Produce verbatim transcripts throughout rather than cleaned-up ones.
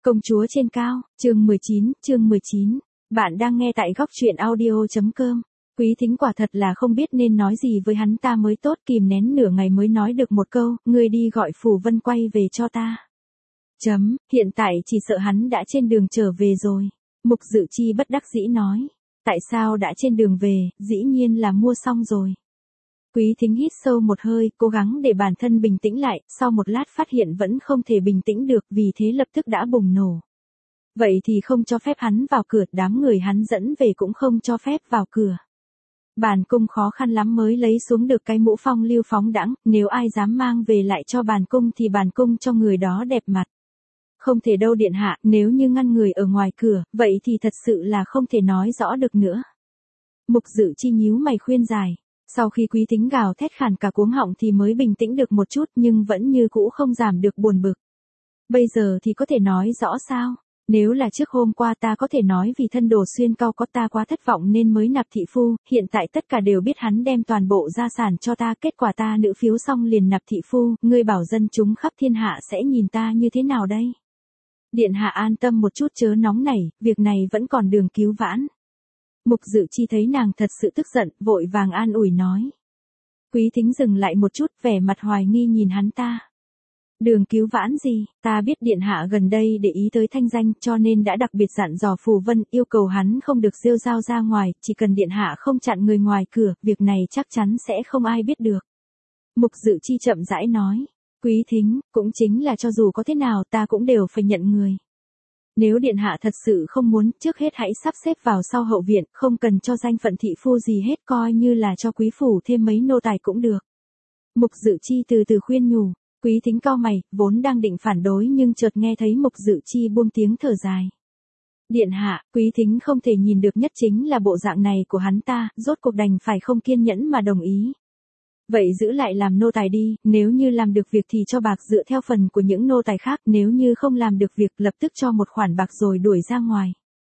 Công chúa trên cao, chương mười chín, chương mười chín. Bạn đang nghe tại góc truyện audio.com. Quý Thính quả thật là không biết nên nói gì với hắn ta mới tốt, kìm nén nửa ngày mới nói được một câu, ngươi đi gọi Phù Vân quay về cho ta. Chấm, hiện tại chỉ sợ hắn đã trên đường trở về rồi. Mục Dự Chi bất đắc dĩ nói. Tại sao đã trên đường về, dĩ nhiên là mua xong rồi. Quý Thính hít sâu một hơi, cố gắng để bản thân bình tĩnh lại, sau một lát phát hiện vẫn không thể bình tĩnh được, vì thế lập tức đã bùng nổ. Vậy thì không cho phép hắn vào cửa, đám người hắn dẫn về cũng không cho phép vào cửa. Bản cung khó khăn lắm mới lấy xuống được cái mũ phong lưu phóng đãng, nếu ai dám mang về lại cho bản cung thì bản cung cho người đó đẹp mặt. Không thể đâu điện hạ, nếu như ngăn người ở ngoài cửa, vậy thì thật sự là không thể nói rõ được nữa. Mục Dự Chi nhíu mày khuyên giải. Sau khi Quý Thính gào thét khàn cả cuống họng thì mới bình tĩnh được một chút, nhưng vẫn như cũ không giảm được buồn bực. Bây giờ thì có thể nói rõ sao? Nếu là trước hôm qua ta có thể nói vì thân Đồ Xuyên Cao có ta quá thất vọng nên mới nạp thị phu, hiện tại tất cả đều biết hắn đem toàn bộ gia sản cho ta, kết quả ta nữ phiếu xong liền nạp thị phu, ngươi bảo dân chúng khắp thiên hạ sẽ nhìn ta như thế nào đây? Điện hạ an tâm một chút chớ nóng nảy, việc này vẫn còn đường cứu vãn. Mục Dự Chi thấy nàng thật sự tức giận, vội vàng an ủi nói. Quý Thính dừng lại một chút, vẻ mặt hoài nghi nhìn hắn ta. Đường cứu vãn gì, ta biết điện hạ gần đây để ý tới thanh danh cho nên đã đặc biệt dặn dò Phù Vân, yêu cầu hắn không được rêu rao ra ngoài, chỉ cần điện hạ không chặn người ngoài cửa, việc này chắc chắn sẽ không ai biết được. Mục Dự Chi chậm rãi nói. Quý Thính, cũng chính là cho dù có thế nào ta cũng đều phải nhận người. Nếu điện hạ thật sự không muốn, trước hết hãy sắp xếp vào sau hậu viện, không cần cho danh phận thị phu gì hết, coi như là cho quý phủ thêm mấy nô tài cũng được. Mục Dự Chi từ từ khuyên nhủ. Quý Thính cau mày, vốn đang định phản đối nhưng chợt nghe thấy Mục Dự Chi buông tiếng thở dài. Điện hạ, Quý Thính không thể nhìn được nhất chính là bộ dạng này của hắn ta, rốt cuộc đành phải không kiên nhẫn mà đồng ý. Vậy giữ lại làm nô tài đi, nếu như làm được việc thì cho bạc dựa theo phần của những nô tài khác, nếu như không làm được việc lập tức cho một khoản bạc rồi đuổi ra ngoài.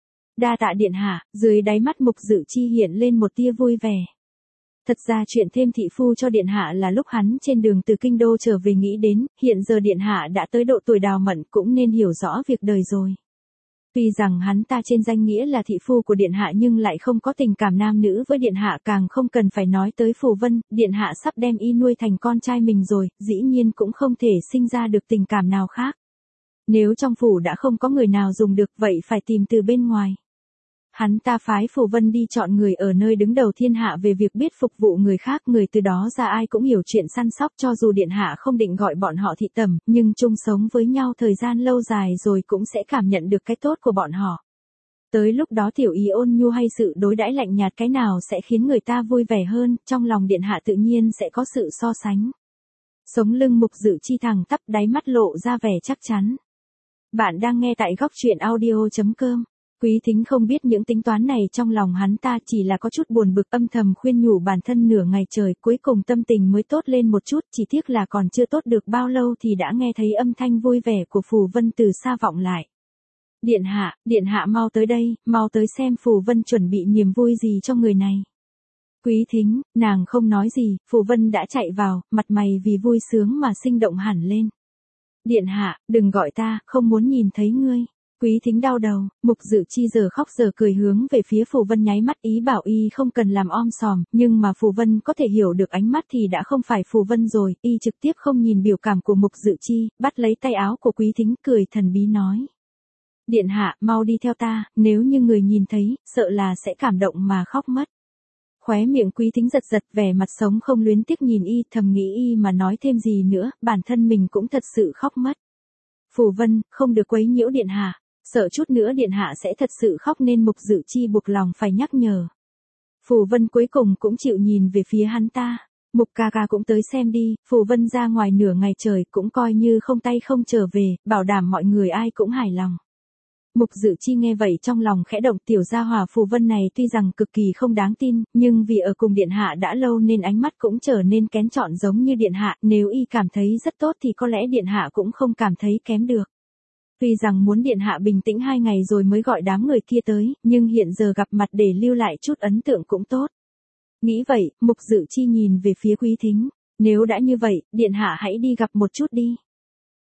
Đa tạ điện hạ, dưới đáy mắt Mục Dự Chi hiện lên một tia vui vẻ. Thật ra chuyện thêm thị phu cho điện hạ là lúc hắn trên đường từ kinh đô trở về nghĩ đến, hiện giờ điện hạ đã tới độ tuổi đào mận cũng nên hiểu rõ việc đời rồi. Tuy rằng hắn ta trên danh nghĩa là thị phu của điện hạ nhưng lại không có tình cảm nam nữ với điện hạ, càng không cần phải nói tới Phù Vân, điện hạ sắp đem y nuôi thành con trai mình rồi, dĩ nhiên cũng không thể sinh ra được tình cảm nào khác. Nếu trong phủ đã không có người nào dùng được vậy phải tìm từ bên ngoài. Hắn ta phái Phù Vân đi chọn người ở nơi đứng đầu thiên hạ về việc biết phục vụ người khác, người từ đó ra ai cũng hiểu chuyện săn sóc, cho dù điện hạ không định gọi bọn họ thị tẩm, nhưng chung sống với nhau thời gian lâu dài rồi cũng sẽ cảm nhận được cái tốt của bọn họ. Tới lúc đó tiểu ý ôn nhu hay sự đối đãi lạnh nhạt cái nào sẽ khiến người ta vui vẻ hơn, trong lòng điện hạ tự nhiên sẽ có sự so sánh. Sống lưng Mục Dự Chi thẳng tắp, đáy mắt lộ ra vẻ chắc chắn. Bạn đang nghe tại góc truyện audio.com. Quý Thính không biết những tính toán này trong lòng hắn ta, chỉ là có chút buồn bực, âm thầm khuyên nhủ bản thân nửa ngày trời, cuối cùng tâm tình mới tốt lên một chút, chỉ tiếc là còn chưa tốt được bao lâu thì đã nghe thấy âm thanh vui vẻ của Phù Vân từ xa vọng lại. Điện hạ, điện hạ mau tới đây, mau tới xem Phù Vân chuẩn bị niềm vui gì cho người này. Quý Thính, nàng không nói gì, Phù Vân đã chạy vào, mặt mày vì vui sướng mà sinh động hẳn lên. Điện hạ, đừng gọi ta, không muốn nhìn thấy ngươi. Quý Thính đau đầu, Mục Dự Chi giờ khóc giờ cười hướng về phía Phù Vân nháy mắt ý bảo y không cần làm om sòm, nhưng mà Phù Vân có thể hiểu được ánh mắt thì đã không phải Phù Vân rồi, y trực tiếp không nhìn biểu cảm của Mục Dự Chi, bắt lấy tay áo của Quý Thính cười thần bí nói. Điện hạ, mau đi theo ta, nếu như người nhìn thấy, sợ là sẽ cảm động mà khóc mất. Khóe miệng Quý Thính giật giật, vẻ mặt sống không luyến tiếc nhìn y, thầm nghĩ y mà nói thêm gì nữa, bản thân mình cũng thật sự khóc mất. Phù Vân, không được quấy nhiễu điện hạ. Sợ chút nữa điện hạ sẽ thật sự khóc nên Mục Dự Chi buộc lòng phải nhắc nhở. Phù Vân cuối cùng cũng chịu nhìn về phía hắn ta. Mục ca ca cũng tới xem đi, Phù Vân ra ngoài nửa ngày trời cũng coi như không tay không trở về, bảo đảm mọi người ai cũng hài lòng. Mục Dự Chi nghe vậy trong lòng khẽ động, tiểu gia hỏa Phù Vân này tuy rằng cực kỳ không đáng tin, nhưng vì ở cùng điện hạ đã lâu nên ánh mắt cũng trở nên kén chọn giống như điện hạ, nếu y cảm thấy rất tốt thì có lẽ điện hạ cũng không cảm thấy kém được. Tuy rằng muốn điện hạ bình tĩnh hai ngày rồi mới gọi đám người kia tới, nhưng hiện giờ gặp mặt để lưu lại chút ấn tượng cũng tốt. Nghĩ vậy, Mục Dự Chi nhìn về phía Quý Thính. Nếu đã như vậy, điện hạ hãy đi gặp một chút đi.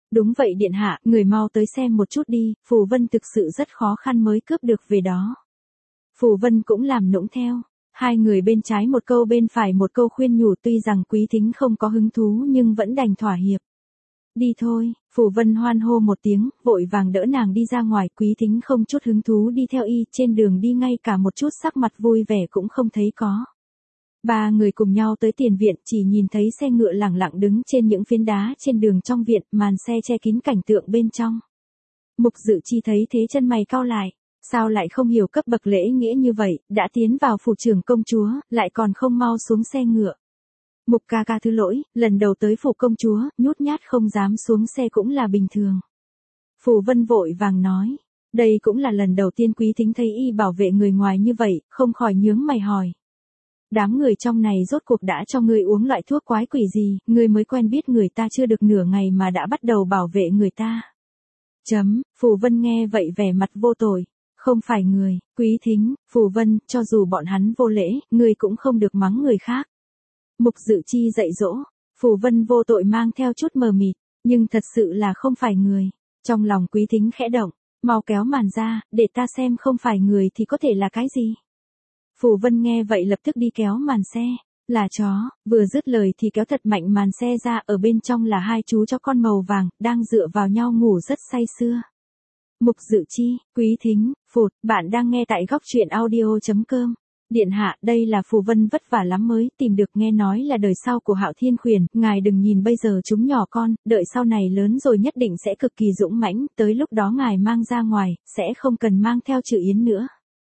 Đúng vậy điện hạ, người mau tới xem một chút đi, Phù Vân thực sự rất khó khăn mới cướp được về đó. Phù Vân cũng làm nũng theo. Hai người bên trái một câu bên phải một câu khuyên nhủ, tuy rằng Quý Thính không có hứng thú nhưng vẫn đành thỏa hiệp. Đi thôi, Phù Vân hoan hô một tiếng, vội vàng đỡ nàng đi ra ngoài. Quý Thính không chút hứng thú đi theo y, trên đường đi ngay cả một chút sắc mặt vui vẻ cũng không thấy có. Ba người cùng nhau tới tiền viện, chỉ nhìn thấy xe ngựa lẳng lặng đứng trên những phiến đá trên đường trong viện, màn xe che kín cảnh tượng bên trong. Mục Dự Chi thấy thế chân mày cau lại, sao lại không hiểu cấp bậc lễ nghĩa như vậy, đã tiến vào phủ trưởng công chúa, lại còn không mau xuống xe ngựa. Mục ca ca thứ lỗi, lần đầu tới phủ công chúa, nhút nhát không dám xuống xe cũng là bình thường. Phù Vân vội vàng nói, đây cũng là lần đầu tiên Quý Thính thấy y bảo vệ người ngoài như vậy, không khỏi nhướng mày hỏi. Đám người trong này rốt cuộc đã cho ngươi uống loại thuốc quái quỷ gì, ngươi mới quen biết người ta chưa được nửa ngày mà đã bắt đầu bảo vệ người ta. Chấm, Phù Vân nghe vậy vẻ mặt vô tội, không phải người, Quý Thính, Phù Vân, cho dù bọn hắn vô lễ, ngươi cũng không được mắng người khác. Mục Dự Chi dạy dỗ, Phù Vân vô tội mang theo chút mờ mịt, nhưng thật sự là không phải người. Trong lòng Quý Thính khẽ động, mau kéo màn ra, để ta xem không phải người thì có thể là cái gì. Phù Vân nghe vậy lập tức đi kéo màn xe, là chó, vừa dứt lời thì kéo thật mạnh màn xe ra, ở bên trong là hai chú chó con màu vàng, đang dựa vào nhau ngủ rất say sưa. Mục Dự Chi, Quý Thính, Phụt, bạn đang nghe tại góc truyện audio chấm com. Điện hạ, đây là Phù Vân vất vả lắm mới tìm được, nghe nói là đời sau của Hạo Thiên Khuyển, ngài đừng nhìn bây giờ chúng nhỏ con, đợi sau này lớn rồi nhất định sẽ cực kỳ dũng mãnh, tới lúc đó ngài mang ra ngoài, sẽ không cần mang theo Trừ Yến nữa.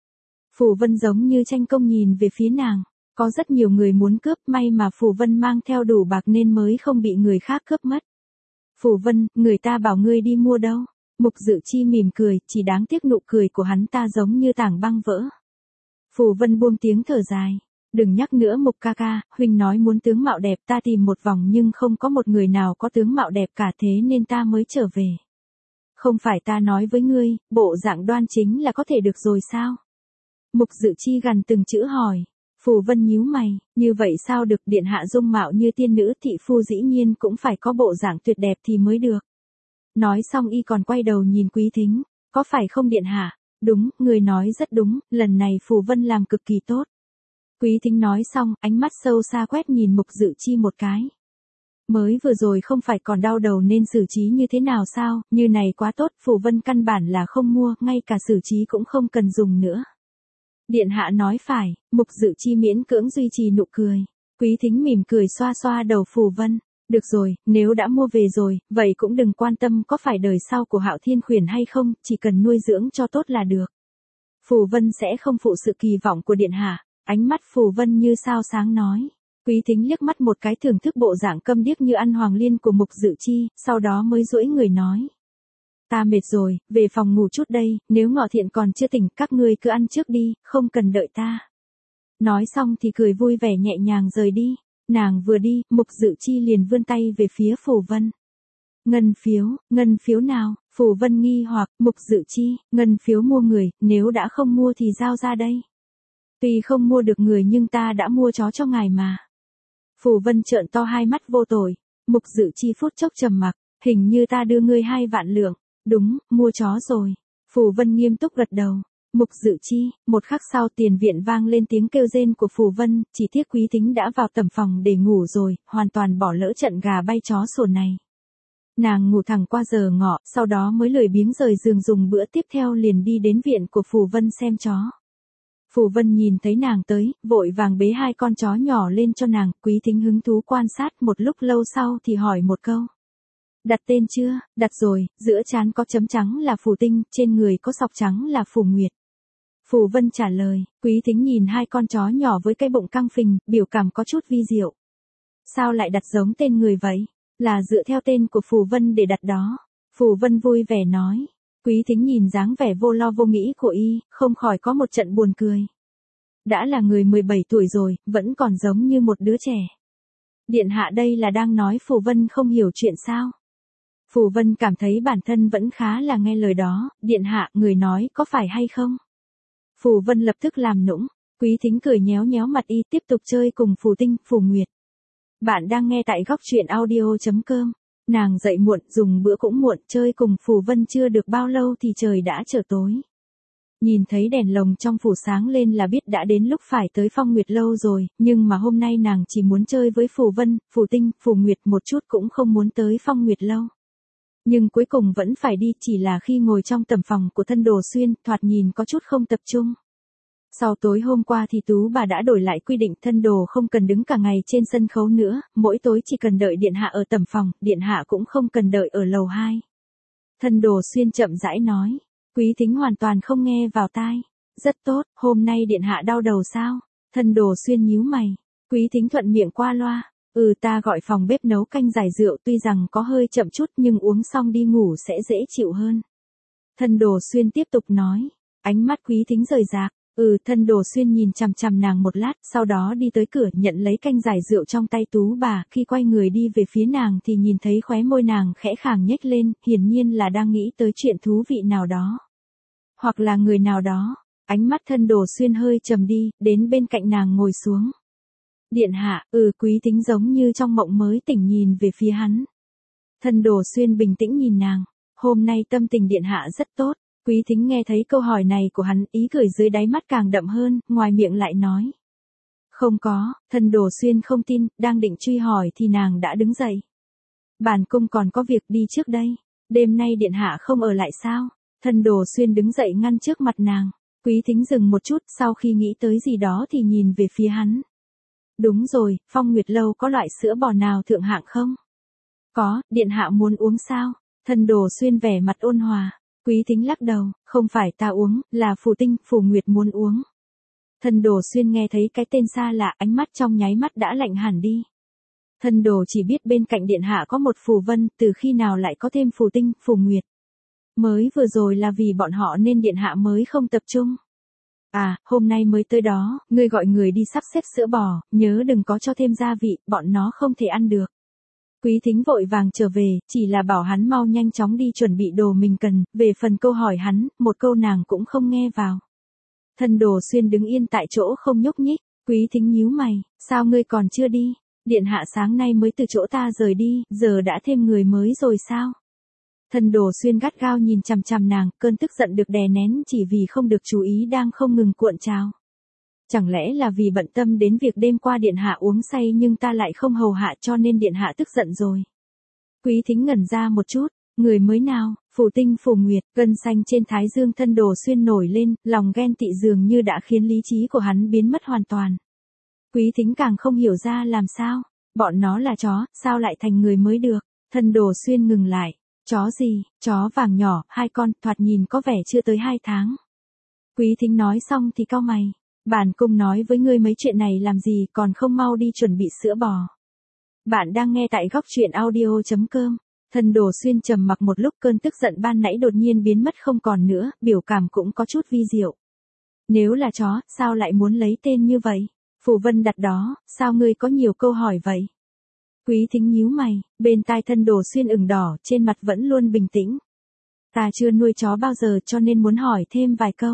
Phù Vân giống như tranh công nhìn về phía nàng, có rất nhiều người muốn cướp, may mà Phù Vân mang theo đủ bạc nên mới không bị người khác cướp mất. Phù Vân, người ta bảo ngươi đi mua đâu? Mục Dự Chi mỉm cười, chỉ đáng tiếc nụ cười của hắn ta giống như tảng băng vỡ. Phù Vân buông tiếng thở dài, đừng nhắc nữa Mục ca ca, huynh nói muốn tướng mạo đẹp, ta tìm một vòng nhưng không có một người nào có tướng mạo đẹp cả, thế nên ta mới trở về. Không phải ta nói với ngươi, bộ dạng đoan chính là có thể được rồi sao? Mục Dự Chi gằn từng chữ hỏi. Phù Vân nhíu mày, như vậy sao được, điện hạ dung mạo như tiên nữ, thị phu dĩ nhiên cũng phải có bộ dạng tuyệt đẹp thì mới được. Nói xong y còn quay đầu nhìn Quý Thính, có phải không điện hạ? Đúng, người nói rất đúng, lần này Phù Vân làm cực kỳ tốt. Quý Thính nói xong, ánh mắt sâu xa quét nhìn Mục Dự Chi một cái. Mới vừa rồi không phải còn đau đầu nên xử trí như thế nào sao, như này quá tốt, Phù Vân căn bản là không mua, ngay cả xử trí cũng không cần dùng nữa. Điện hạ nói phải, Mục Dự Chi miễn cưỡng duy trì nụ cười. Quý Thính mỉm cười xoa xoa đầu Phù Vân. Được rồi, nếu đã mua về rồi, vậy cũng đừng quan tâm có phải đời sau của Hạo Thiên Khuyển hay không, chỉ cần nuôi dưỡng cho tốt là được. Phù Vân sẽ không phụ sự kỳ vọng của điện hạ. Ánh mắt Phù Vân như sao sáng nói. Quý Thính liếc mắt một cái thưởng thức bộ dạng câm điếc như ăn hoàng liên của Mục Dự Chi, sau đó mới duỗi người nói. Ta mệt rồi, về phòng ngủ chút đây, nếu Ngọ Thiện còn chưa tỉnh, các ngươi cứ ăn trước đi, không cần đợi ta. Nói xong thì cười vui vẻ nhẹ nhàng rời đi. Nàng vừa đi, Mục Dự Chi liền vươn tay về phía Phù Vân. Ngân phiếu, ngân phiếu nào? Phù Vân nghi hoặc, Mục Dự Chi, ngân phiếu mua người, nếu đã không mua thì giao ra đây. Tuy không mua được người nhưng ta đã mua chó cho ngài mà. Phù Vân trợn to hai mắt vô tội. Mục Dự Chi phút chốc trầm mặc, hình như ta đưa ngươi hai vạn lượng. Đúng, mua chó rồi. Phù Vân nghiêm túc gật đầu. Mục Dự Chi, một khắc sau tiền viện vang lên tiếng kêu rên của Phù Vân, chỉ tiếc Quý Thính đã vào tầm phòng để ngủ rồi, hoàn toàn bỏ lỡ trận gà bay chó sủa này. Nàng ngủ thẳng qua giờ ngọ, sau đó mới lười biếng rời giường dùng bữa tiếp theo liền đi đến viện của Phù Vân xem chó. Phù Vân nhìn thấy nàng tới, vội vàng bế hai con chó nhỏ lên cho nàng, Quý Thính hứng thú quan sát một lúc lâu sau thì hỏi một câu. Đặt tên chưa? Đặt rồi, giữa trán có chấm trắng là Phù Tinh, trên người có sọc trắng là Phù Nguyệt. Phù Vân trả lời, Quý Thính nhìn hai con chó nhỏ với cái bụng căng phình, biểu cảm có chút vi diệu. Sao lại đặt giống tên người vậy? Là dựa theo tên của Phù Vân để đặt đó. Phù Vân vui vẻ nói. Quý Thính nhìn dáng vẻ vô lo vô nghĩ của y, không khỏi có một trận buồn cười. Đã là người mười bảy tuổi rồi, vẫn còn giống như một đứa trẻ. Điện hạ đây là đang nói Phù Vân không hiểu chuyện sao? Phù Vân cảm thấy bản thân vẫn khá là nghe lời đó, điện hạ, người nói có phải hay không? Phù Vân lập tức làm nũng, Quý Thính cười nhéo nhéo mặt y tiếp tục chơi cùng Phù Tinh, Phù Nguyệt. Bạn đang nghe tại góc truyện audio chấm com. Nàng dậy muộn, dùng bữa cũng muộn, chơi cùng Phù Vân chưa được bao lâu thì trời đã trở tối. Nhìn thấy đèn lồng trong phủ sáng lên là biết đã đến lúc phải tới Phong Nguyệt lâu rồi, nhưng mà hôm nay nàng chỉ muốn chơi với Phù Vân, Phù Tinh, Phù Nguyệt một chút cũng không muốn tới Phong Nguyệt lâu. Nhưng cuối cùng vẫn phải đi, chỉ là khi ngồi trong tầm phòng của Thân Đồ Xuyên, thoạt nhìn có chút không tập trung. Sau tối hôm qua thì Tú bà đã đổi lại quy định Thân Đồ không cần đứng cả ngày trên sân khấu nữa, mỗi tối chỉ cần đợi điện hạ ở tầm phòng, điện hạ cũng không cần đợi ở lầu hai. Thân Đồ Xuyên chậm rãi nói, Quý Thính hoàn toàn không nghe vào tai. Rất tốt, hôm nay điện hạ đau đầu sao? Thân Đồ Xuyên nhíu mày. Quý Thính thuận miệng qua loa, ừ ta gọi phòng bếp nấu canh giải rượu, tuy rằng có hơi chậm chút nhưng uống xong đi ngủ sẽ dễ chịu hơn. Thân Đồ Xuyên tiếp tục nói, ánh mắt Quý Thính rời rạc. Ừ, Thân Đồ Xuyên nhìn chằm chằm nàng một lát, sau đó đi tới cửa nhận lấy canh giải rượu trong tay Tú bà, khi quay người đi về phía nàng thì nhìn thấy khóe môi nàng khẽ khàng nhếch lên, hiển nhiên là đang nghĩ tới chuyện thú vị nào đó. Hoặc là người nào đó. Ánh mắt Thân Đồ Xuyên hơi trầm đi, đến bên cạnh nàng ngồi xuống. Điện hạ, ừ Quý Thính giống như trong mộng mới tỉnh nhìn về phía hắn. Thân Đồ Xuyên bình tĩnh nhìn nàng, hôm nay tâm tình điện hạ rất tốt. Quý Thính nghe thấy câu hỏi này của hắn, ý cười dưới đáy mắt càng đậm hơn, ngoài miệng lại nói. Không có, Thân Đồ Xuyên không tin, đang định truy hỏi thì nàng đã đứng dậy. Bản cung còn có việc đi trước đây, đêm nay điện hạ không ở lại sao? Thân Đồ Xuyên đứng dậy ngăn trước mặt nàng. Quý Thính dừng một chút, sau khi nghĩ tới gì đó thì nhìn về phía hắn. Đúng rồi, Phong Nguyệt lâu có loại sữa bò nào thượng hạng không? Có, điện hạ muốn uống sao? Thân Đồ Xuyên vẻ mặt ôn hòa. Quý Thính lắc đầu, không phải ta uống, là Phù Tinh, Phù Nguyệt muốn uống. Thân Đồ Xuyên nghe thấy cái tên xa lạ, ánh mắt trong nháy mắt đã lạnh hẳn đi. Thân Đồ chỉ biết bên cạnh điện hạ có một Phù Vân, từ khi nào lại có thêm Phù Tinh, Phù Nguyệt. Mới vừa rồi là vì bọn họ nên điện hạ mới không tập trung. À, hôm nay mới tới đó, ngươi gọi người đi sắp xếp sữa bò, nhớ đừng có cho thêm gia vị, bọn nó không thể ăn được. Quý Thính vội vàng trở về, chỉ là bảo hắn mau nhanh chóng đi chuẩn bị đồ mình cần, về phần câu hỏi hắn, một câu nàng cũng không nghe vào. Thân Đồ Xuyên đứng yên tại chỗ không nhúc nhích, Quý Thính nhíu mày, sao ngươi còn chưa đi? Điện hạ sáng nay mới từ chỗ ta rời đi, giờ đã thêm người mới rồi sao? Thân Đồ Xuyên gắt gao nhìn chằm chằm nàng, cơn tức giận được đè nén chỉ vì không được chú ý đang không ngừng cuộn trào. Chẳng lẽ là vì bận tâm đến việc đêm qua điện hạ uống say nhưng ta lại không hầu hạ cho nên điện hạ tức giận rồi. Quý Thính ngẩn ra một chút, người mới nào, Phù Tinh, Phù Nguyệt, gân xanh trên thái dương Thân Đồ Xuyên nổi lên, lòng ghen tị dường như đã khiến lý trí của hắn biến mất hoàn toàn. Quý Thính càng không hiểu ra làm sao, bọn nó là chó, sao lại thành người mới được. Thân Đồ Xuyên ngừng lại, chó gì, chó vàng nhỏ, hai con, thoạt nhìn có vẻ chưa tới hai tháng. Quý Thính nói xong thì cau mày. Bản cung nói với ngươi mấy chuyện này làm gì, còn không mau đi chuẩn bị sữa bò. Bạn đang nghe tại góc truyện audio chấm com. Thân Đồ Xuyên trầm mặc một lúc, cơn tức giận ban nãy đột nhiên biến mất không còn nữa, biểu cảm cũng có chút vi diệu. Nếu là chó, sao lại muốn lấy tên như vậy? Phù Vân đặt đó, sao ngươi có nhiều câu hỏi vậy? Quý Thính nhíu mày, bên tai Thân Đồ Xuyên ửng đỏ, trên mặt vẫn luôn bình tĩnh. Ta chưa nuôi chó bao giờ cho nên muốn hỏi thêm vài câu.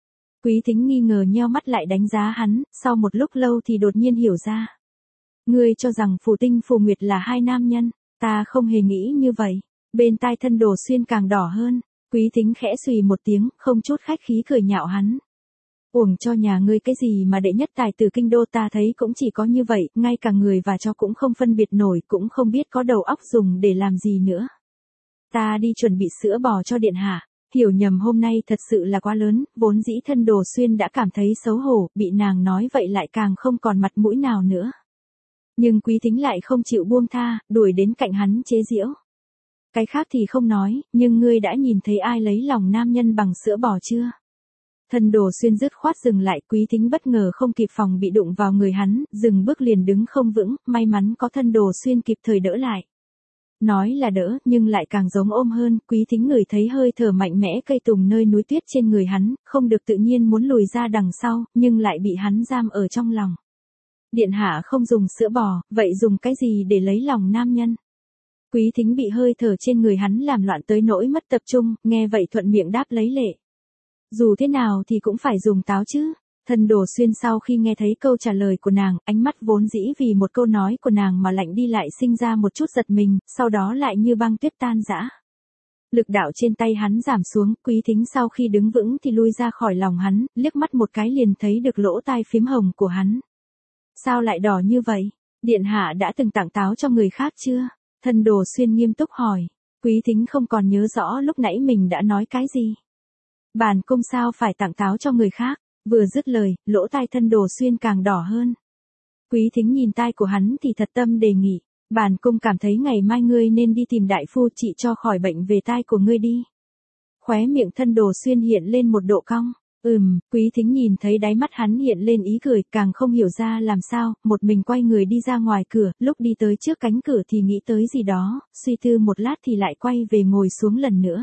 Quý Thính nghi ngờ nheo mắt lại đánh giá hắn, sau một lúc lâu thì đột nhiên hiểu ra. Ngươi cho rằng Phù Tinh, Phù Nguyệt là hai nam nhân, ta không hề nghĩ như vậy. Bên tai Thân Đồ Xuyên càng đỏ hơn, Quý Thính khẽ xùy một tiếng, không chút khách khí cười nhạo hắn. Uổng cho nhà ngươi cái gì mà đệ nhất tài tử kinh đô, ta thấy cũng chỉ có như vậy, ngay cả người và chó cũng không phân biệt nổi, cũng không biết có đầu óc dùng để làm gì nữa. Ta đi chuẩn bị sữa bò cho điện hạ. Hiểu nhầm hôm nay thật sự là quá lớn, vốn dĩ Thân Đồ Xuyên đã cảm thấy xấu hổ, bị nàng nói vậy lại càng không còn mặt mũi nào nữa. Nhưng Quý Thính lại không chịu buông tha, đuổi đến cạnh hắn chế giễu. Cái khác thì không nói, nhưng ngươi đã nhìn thấy ai lấy lòng nam nhân bằng sữa bò chưa? Thân Đồ Xuyên dứt khoát dừng lại, Quý Thính bất ngờ không kịp phòng bị đụng vào người hắn, dừng bước liền đứng không vững, may mắn có Thân Đồ Xuyên kịp thời đỡ lại. Nói là đỡ, nhưng lại càng giống ôm hơn, Quý Thính ngửi thấy hơi thở mạnh mẽ cây tùng nơi núi tuyết trên người hắn, không được tự nhiên muốn lùi ra đằng sau, nhưng lại bị hắn giam ở trong lòng. Điện hạ không dùng sữa bò, vậy dùng cái gì để lấy lòng nam nhân? Quý Thính bị hơi thở trên người hắn làm loạn tới nỗi mất tập trung, nghe vậy thuận miệng đáp lấy lệ. Dù thế nào thì cũng phải dùng táo chứ. Thân Đồ Xuyên sau khi nghe thấy câu trả lời của nàng, ánh mắt vốn dĩ vì một câu nói của nàng mà lạnh đi lại sinh ra một chút giật mình, sau đó lại như băng tuyết tan rã. Lực đạo trên tay hắn giảm xuống, Quý Thính sau khi đứng vững thì lui ra khỏi lòng hắn, liếc mắt một cái liền thấy được lỗ tai phím hồng của hắn. Sao lại đỏ như vậy? Điện hạ đã từng tặng táo cho người khác chưa? Thân Đồ Xuyên nghiêm túc hỏi. Quý Thính không còn nhớ rõ lúc nãy mình đã nói cái gì. Bản cung sao phải tặng táo cho người khác? Vừa dứt lời, lỗ tai Thân Đồ Xuyên càng đỏ hơn. Quý Thính nhìn tai của hắn thì thật tâm đề nghị. Bản cung cảm thấy ngày mai ngươi nên đi tìm đại phu trị cho khỏi bệnh về tai của ngươi đi. Khóe miệng Thân Đồ Xuyên hiện lên một độ cong. Ừm, Quý Thính nhìn thấy đáy mắt hắn hiện lên ý cười, càng không hiểu ra làm sao, một mình quay người đi ra ngoài cửa, lúc đi tới trước cánh cửa thì nghĩ tới gì đó, suy tư một lát thì lại quay về ngồi xuống lần nữa.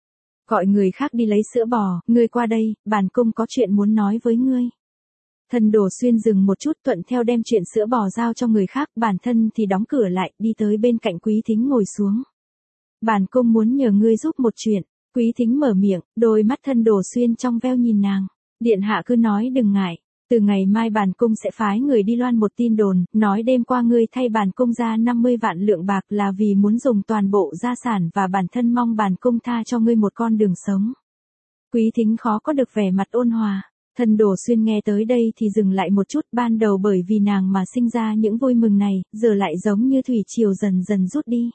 Gọi người khác đi lấy sữa bò, ngươi qua đây, bản cung có chuyện muốn nói với ngươi. Thân Đồ Xuyên dừng một chút thuận theo đem chuyện sữa bò giao cho người khác, bản thân thì đóng cửa lại, đi tới bên cạnh Quý Thính ngồi xuống. Bản cung muốn nhờ ngươi giúp một chuyện. Quý Thính mở miệng, đôi mắt Thân Đồ Xuyên trong veo nhìn nàng. Điện hạ cứ nói đừng ngại. Từ ngày mai bản cung sẽ phái người đi loan một tin đồn, nói đêm qua ngươi thay bản cung ra năm mươi vạn lượng bạc là vì muốn dùng toàn bộ gia sản và bản thân mong bản cung tha cho ngươi một con đường sống. Quý Thính khó có được vẻ mặt ôn hòa. Thân Đồ Xuyên nghe tới đây thì dừng lại một chút, ban đầu bởi vì nàng mà sinh ra những vui mừng này, giờ lại giống như thủy triều dần dần rút đi.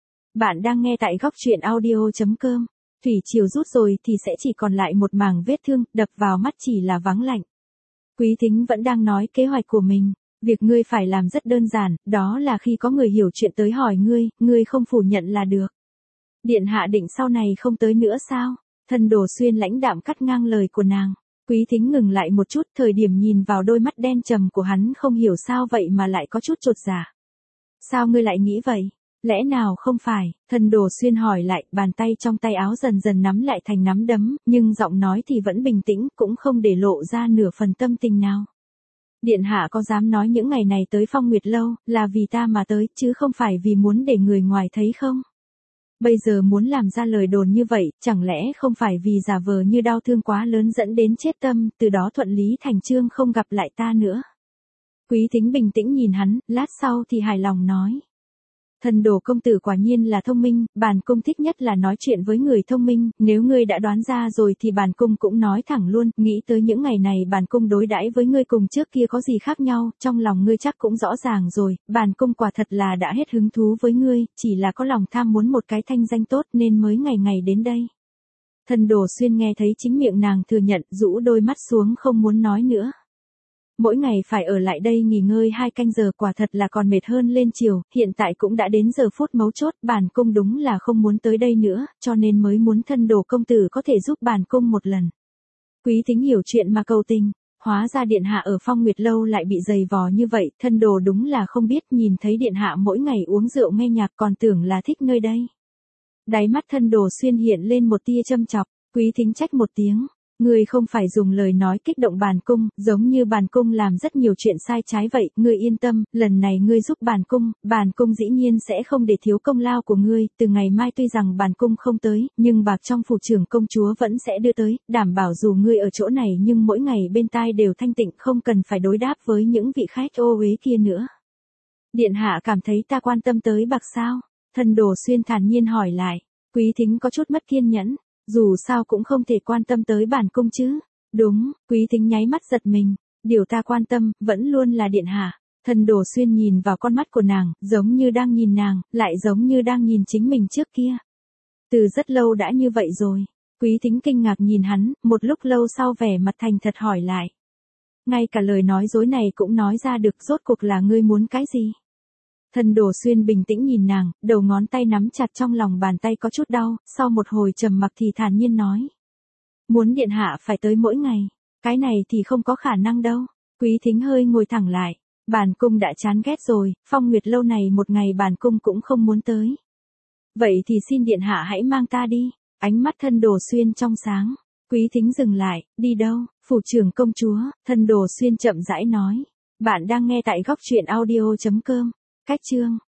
Bạn đang nghe tại góc truyện audio chấm com. Thủy triều rút rồi thì sẽ chỉ còn lại một mảng vết thương, đập vào mắt chỉ là vắng lạnh. Quý Thính vẫn đang nói kế hoạch của mình. Việc ngươi phải làm rất đơn giản, đó là khi có người hiểu chuyện tới hỏi ngươi, ngươi không phủ nhận là được. Điện hạ định sau này không tới nữa sao? Thân Đồ Xuyên lãnh đạm cắt ngang lời của nàng. Quý Thính ngừng lại một chút, thời điểm nhìn vào đôi mắt đen trầm của hắn không hiểu sao vậy mà lại có chút chột dạ. Sao ngươi lại nghĩ vậy? Lẽ nào không phải? Thân Đồ Xuyên hỏi lại, bàn tay trong tay áo dần dần nắm lại thành nắm đấm, nhưng giọng nói thì vẫn bình tĩnh, cũng không để lộ ra nửa phần tâm tình nào. Điện hạ có dám nói những ngày này tới Phong Nguyệt Lâu, là vì ta mà tới, chứ không phải vì muốn để người ngoài thấy không? Bây giờ muốn làm ra lời đồn như vậy, chẳng lẽ không phải vì giả vờ như đau thương quá lớn dẫn đến chết tâm, từ đó thuận lý thành chương không gặp lại ta nữa? Quý Thính bình tĩnh nhìn hắn, lát sau thì hài lòng nói. Thân Đồ công tử quả nhiên là thông minh, bản cung thích nhất là nói chuyện với người thông minh, nếu ngươi đã đoán ra rồi thì bản cung cũng nói thẳng luôn, nghĩ tới những ngày này bản cung đối đãi với ngươi cùng trước kia có gì khác nhau, trong lòng ngươi chắc cũng rõ ràng rồi, bản cung quả thật là đã hết hứng thú với ngươi, chỉ là có lòng tham muốn một cái thanh danh tốt nên mới ngày ngày đến đây. Thân Đồ Xuyên nghe thấy chính miệng nàng thừa nhận, rũ đôi mắt xuống không muốn nói nữa. Mỗi ngày phải ở lại đây nghỉ ngơi hai canh giờ quả thật là còn mệt hơn lên chiều, hiện tại cũng đã đến giờ phút mấu chốt, bản cung đúng là không muốn tới đây nữa, cho nên mới muốn Thân Đồ công tử có thể giúp bản cung một lần. Quý Thính hiểu chuyện mà cầu tình, hóa ra điện hạ ở Phong Nguyệt Lâu lại bị dày vò như vậy, Thân Đồ đúng là không biết, nhìn thấy điện hạ mỗi ngày uống rượu nghe nhạc còn tưởng là thích nơi đây. Đáy mắt Thân Đồ Xuyên hiện lên một tia châm chọc, Quý Thính trách một tiếng. Ngươi không phải dùng lời nói kích động bản cung, giống như bản cung làm rất nhiều chuyện sai trái vậy, ngươi yên tâm, lần này ngươi giúp bản cung, bản cung dĩ nhiên sẽ không để thiếu công lao của ngươi, từ ngày mai tuy rằng bản cung không tới, nhưng bạc trong phủ trưởng công chúa vẫn sẽ đưa tới, đảm bảo dù ngươi ở chỗ này nhưng mỗi ngày bên tai đều thanh tịnh, không cần phải đối đáp với những vị khách ô uế kia nữa. Điện hạ cảm thấy ta quan tâm tới bạc sao? Thân Đồ Xuyên thản nhiên hỏi lại. Quý Thính có chút mất kiên nhẫn. Dù sao cũng không thể quan tâm tới bản cung chứ. Đúng, Quý Thính nháy mắt giật mình. Điều ta quan tâm, vẫn luôn là điện hạ. Thân Đồ Xuyên nhìn vào con mắt của nàng, giống như đang nhìn nàng, lại giống như đang nhìn chính mình trước kia. Từ rất lâu đã như vậy rồi. Quý Thính kinh ngạc nhìn hắn, một lúc lâu sau vẻ mặt thành thật hỏi lại. Ngay cả lời nói dối này cũng nói ra được, rốt cuộc là ngươi muốn cái gì? Thân Đồ Xuyên bình tĩnh nhìn nàng, đầu ngón tay nắm chặt trong lòng bàn tay có chút đau, sau một hồi trầm mặc thì thản nhiên nói. Muốn điện hạ phải tới mỗi ngày, cái này thì không có khả năng đâu. Quý Thính hơi ngồi thẳng lại, bản cung đã chán ghét rồi, Phong Nguyệt Lâu này một ngày bản cung cũng không muốn tới. Vậy thì xin điện hạ hãy mang ta đi. Ánh mắt Thân Đồ Xuyên trong sáng. Quý Thính dừng lại, đi đâu? Phủ trưởng công chúa. Thân Đồ Xuyên chậm rãi nói. Bạn đang nghe tại góc truyện audio chấm com. Cách chương